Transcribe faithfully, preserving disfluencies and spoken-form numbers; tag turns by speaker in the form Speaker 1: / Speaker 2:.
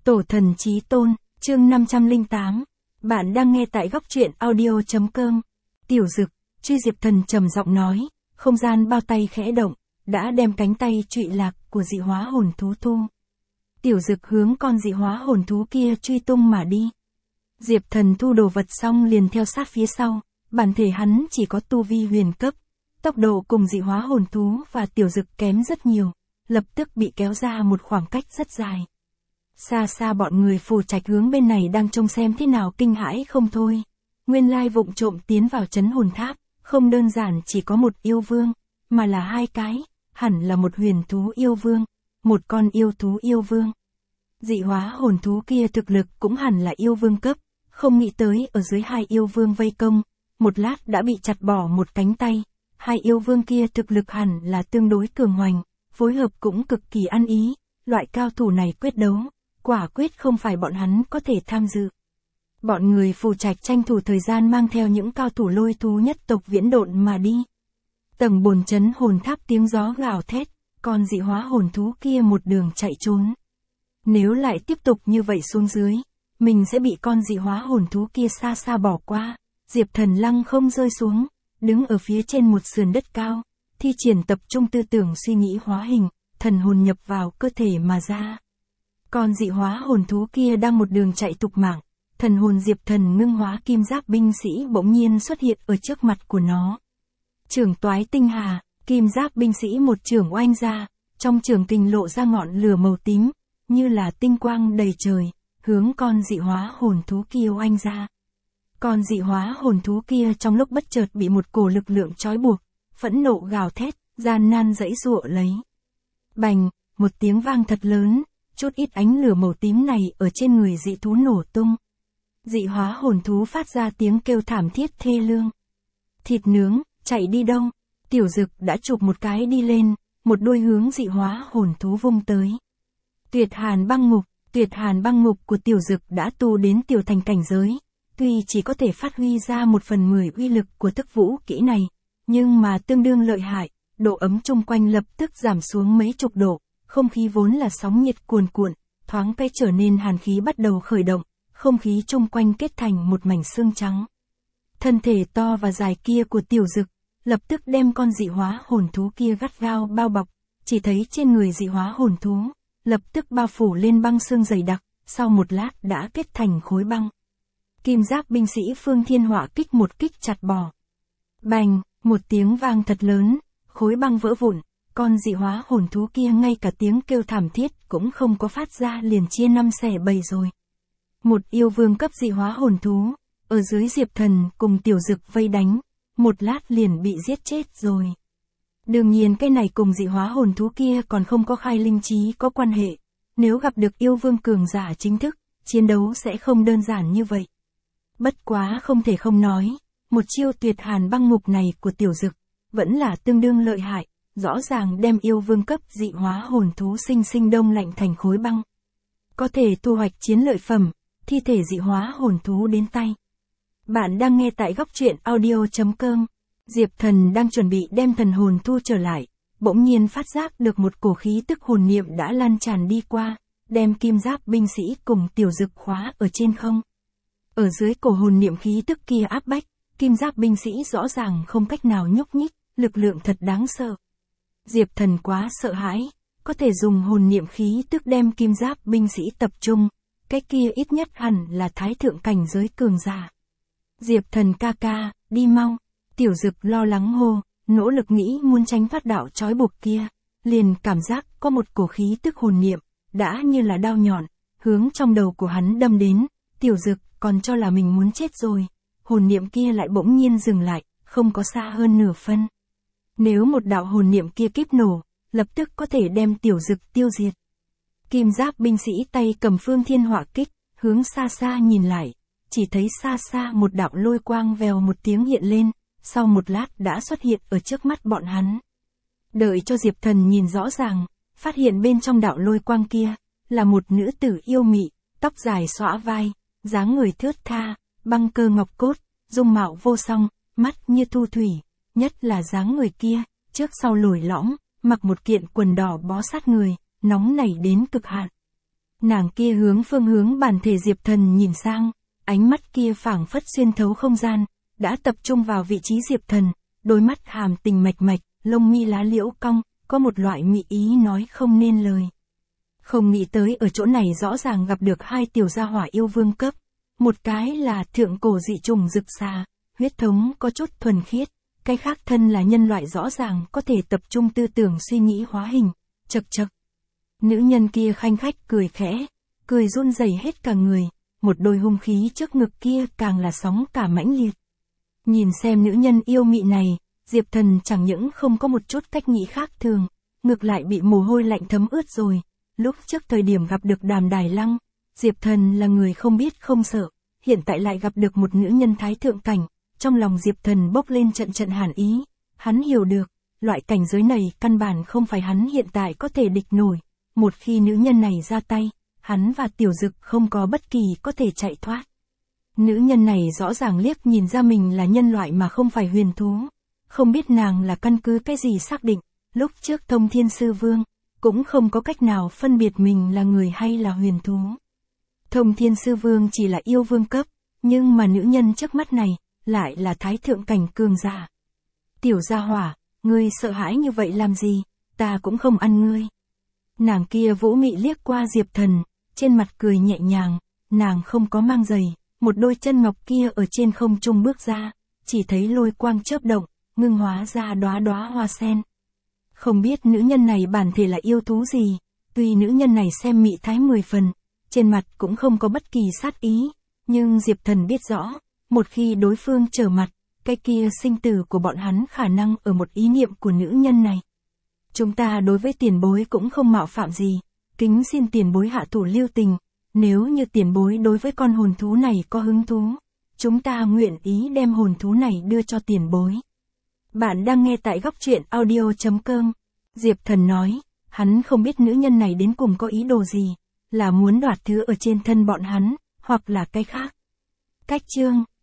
Speaker 1: Tổ thần chí tôn, chương năm trăm lẻ tám. Bạn đang nghe tại góc truyện audio chấm com. Tiểu Dực, Truy Diệp Thần trầm giọng nói, không gian bao tay khẽ động, đã đem cánh tay trụy lạc của dị hóa hồn thú thu. Tiểu Dực hướng con dị hóa hồn thú kia truy tung mà đi. Diệp Thần thu đồ vật xong liền theo sát phía sau, bản thể hắn chỉ có tu vi huyền cấp, tốc độ cùng dị hóa hồn thú và Tiểu Dực kém rất nhiều, lập tức bị kéo ra một khoảng cách rất dài. Xa xa bọn người Phù Trạch hướng bên này đang trông xem thế nào kinh hãi không thôi. Nguyên lai vụng trộm tiến vào trấn hồn tháp, không đơn giản chỉ có một yêu vương, mà là hai cái, hẳn là một huyền thú yêu vương, một con yêu thú yêu vương. Dị hóa hồn thú kia thực lực cũng hẳn là yêu vương cấp, không nghĩ tới ở dưới hai yêu vương vây công, một lát đã bị chặt bỏ một cánh tay. Hai yêu vương kia thực lực hẳn là tương đối cường hoành, phối hợp cũng cực kỳ ăn ý, loại cao thủ này quyết đấu, quả quyết không phải bọn hắn có thể tham dự. Bọn người Phù Trạch tranh thủ thời gian mang theo những cao thủ lôi thú nhất tộc viễn độn mà đi. Tầng bồn trấn hồn tháp tiếng gió gào thét, con dị hóa hồn thú kia một đường chạy trốn. Nếu lại tiếp tục như vậy xuống dưới, mình sẽ bị con dị hóa hồn thú kia xa xa bỏ qua. Diệp Thần lăng không rơi xuống, đứng ở phía trên một sườn đất cao, thi triển tập trung tư tưởng suy nghĩ hóa hình, thần hồn nhập vào cơ thể mà ra. Con dị hóa hồn thú kia đang một đường chạy tục mạng, thần hồn Diệp Thần ngưng hóa kim giáp binh sĩ bỗng nhiên xuất hiện ở trước mặt của nó. Chưởng toái tinh hà, kim giáp binh sĩ một chưởng oanh ra, trong chưởng kình lộ ra ngọn lửa màu tím, như là tinh quang đầy trời, hướng con dị hóa hồn thú kia oanh ra. Con dị hóa hồn thú kia trong lúc bất chợt bị một cổ lực lượng trói buộc, phẫn nộ gào thét, gian nan giãy giụa lấy. Bành, một tiếng vang thật lớn, chút ít ánh lửa màu tím này ở trên người dị thú nổ tung. Dị hóa hồn thú phát ra tiếng kêu thảm thiết thê lương. Thịt nướng, chạy đi đâu? Tiểu Dực đã chụp một cái đi lên, một đuôi hướng dị hóa hồn thú vung tới. Tuyệt hàn băng ngục, tuyệt hàn băng ngục của Tiểu Dực đã tu đến tiểu thành cảnh giới. Tuy chỉ có thể phát huy ra một phần mười uy lực của thức vũ kỹ này, nhưng mà tương đương lợi hại, độ ấm chung quanh lập tức giảm xuống mấy chục độ, không khí vốn là sóng nhiệt cuồn cuộn, thoáng cái trở nên hàn khí bắt đầu khởi động, không khí chung quanh kết thành một mảnh xương trắng. Thân thể to và dài kia của Tiểu Dực, lập tức đem con dị hóa hồn thú kia gắt gao bao bọc, chỉ thấy trên người dị hóa hồn thú, lập tức bao phủ lên băng xương dày đặc, sau một lát đã kết thành khối băng. Kim giáp binh sĩ Phương Thiên Họa kích một kích chặt bỏ. Bành, một tiếng vang thật lớn, khối băng vỡ vụn, con dị hóa hồn thú kia ngay cả tiếng kêu thảm thiết cũng không có phát ra liền chia năm xẻ bảy rồi. Một yêu vương cấp dị hóa hồn thú, ở dưới Diệp Thần cùng Tiểu Dực vây đánh, một lát liền bị giết chết rồi. Đương nhiên cái này cùng dị hóa hồn thú kia còn không có khai linh trí có quan hệ, nếu gặp được yêu vương cường giả chính thức, chiến đấu sẽ không đơn giản như vậy. Bất quá không thể không nói, một chiêu tuyệt hàn băng ngục này của Tiểu Dực, vẫn là tương đương lợi hại, rõ ràng đem yêu vương cấp dị hóa hồn thú sinh sinh đông lạnh thành khối băng. Có thể thu hoạch chiến lợi phẩm, thi thể dị hóa hồn thú đến tay. Bạn đang nghe tại góc truyện audio chấm com. Diệp Thần đang chuẩn bị đem thần hồn thu trở lại, bỗng nhiên phát giác được một cổ khí tức hồn niệm đã lan tràn đi qua, đem kim giáp binh sĩ cùng Tiểu Dực khóa ở trên không. Ở dưới cổ hồn niệm khí tức kia áp bách, kim giáp binh sĩ rõ ràng không cách nào nhúc nhích, lực lượng thật đáng sợ. Diệp Thần quá sợ hãi, có thể dùng hồn niệm khí tức đem kim giáp binh sĩ tập trung, cái kia ít nhất hẳn là thái thượng cảnh giới cường giả. Diệp Thần ca ca, đi mau. Tiểu Dực lo lắng hô, nỗ lực nghĩ muốn tránh phát đạo trói buộc kia, liền cảm giác có một cổ khí tức hồn niệm, đã như là đao nhọn, hướng trong đầu của hắn đâm đến. Tiểu Dực còn cho là mình muốn chết rồi, hồn niệm kia lại bỗng nhiên dừng lại, không có xa hơn nửa phân. Nếu một đạo hồn niệm kia kíp nổ, lập tức có thể đem Tiểu Dực tiêu diệt. Kim giáp binh sĩ tay cầm Phương Thiên Họa kích, hướng xa xa nhìn lại, chỉ thấy xa xa một đạo lôi quang vèo một tiếng hiện lên, sau một lát đã xuất hiện ở trước mắt bọn hắn. Đợi cho Diệp Thần nhìn rõ ràng, phát hiện bên trong đạo lôi quang kia, là một nữ tử yêu mị, tóc dài xõa vai, dáng người thướt tha, băng cơ ngọc cốt, dung mạo vô song, mắt như thu thủy, nhất là dáng người kia, trước sau lồi lõm, mặc một kiện quần đỏ bó sát người, nóng nảy đến cực hạn. Nàng kia hướng phương hướng bản thể Diệp Thần nhìn sang, ánh mắt kia phảng phất xuyên thấu không gian, đã tập trung vào vị trí Diệp Thần, đôi mắt hàm tình mạch mạch, lông mi lá liễu cong, có một loại mị ý nói không nên lời. Không nghĩ tới ở chỗ này rõ ràng gặp được hai tiểu gia hỏa yêu vương cấp, một cái là thượng cổ dị trùng rực xà, huyết thống có chút thuần khiết, cái khác thân là nhân loại rõ ràng có thể tập trung tư tưởng suy nghĩ hóa hình, chật chật. Nữ nhân kia khanh khách cười khẽ, cười run rẩy hết cả người, một đôi hung khí trước ngực kia càng là sóng cả mãnh liệt. Nhìn xem nữ nhân yêu mị này, Diệp Thần chẳng những không có một chút cách nghĩ khác thường, ngược lại bị mồ hôi lạnh thấm ướt rồi. Lúc trước thời điểm gặp được Đàm Đài Lăng, Diệp Thần là người không biết không sợ, hiện tại lại gặp được một nữ nhân thái thượng cảnh, trong lòng Diệp Thần bốc lên trận trận hàn ý, hắn hiểu được, loại cảnh giới này căn bản không phải hắn hiện tại có thể địch nổi, một khi nữ nhân này ra tay, hắn và Tiểu Dực không có bất kỳ có thể chạy thoát. Nữ nhân này rõ ràng liếc nhìn ra mình là nhân loại mà không phải huyền thú, không biết nàng là căn cứ cái gì xác định, lúc trước Thông Thiên Sư Vương, cũng không có cách nào phân biệt mình là người hay là huyền thú. Thông Thiên Sư Vương chỉ là yêu vương cấp, nhưng mà nữ nhân trước mắt này, lại là thái thượng cảnh cường giả. Tiểu gia hỏa, ngươi sợ hãi như vậy làm gì, ta cũng không ăn ngươi. Nàng kia vũ mị liếc qua Diệp Thần, trên mặt cười nhẹ nhàng, nàng không có mang giày, một đôi chân ngọc kia ở trên không trung bước ra, chỉ thấy lôi quang chớp động, ngưng hóa ra đóa đóa hoa sen. Không biết nữ nhân này bản thể là yêu thú gì, tuy nữ nhân này xem mị thái mười phần, trên mặt cũng không có bất kỳ sát ý, nhưng Diệp Thần biết rõ, một khi đối phương trở mặt, cái kia sinh tử của bọn hắn khả năng ở một ý niệm của nữ nhân này. Chúng ta đối với tiền bối cũng không mạo phạm gì, kính xin tiền bối hạ thủ lưu tình, nếu như tiền bối đối với con hồn thú này có hứng thú, chúng ta nguyện ý đem hồn thú này đưa cho tiền bối. Bạn đang nghe tại góc truyện audio chấm com. Diệp Thần nói, hắn không biết nữ nhân này đến cùng có ý đồ gì, là muốn đoạt thứ ở trên thân bọn hắn, hoặc là cái khác. Cách chương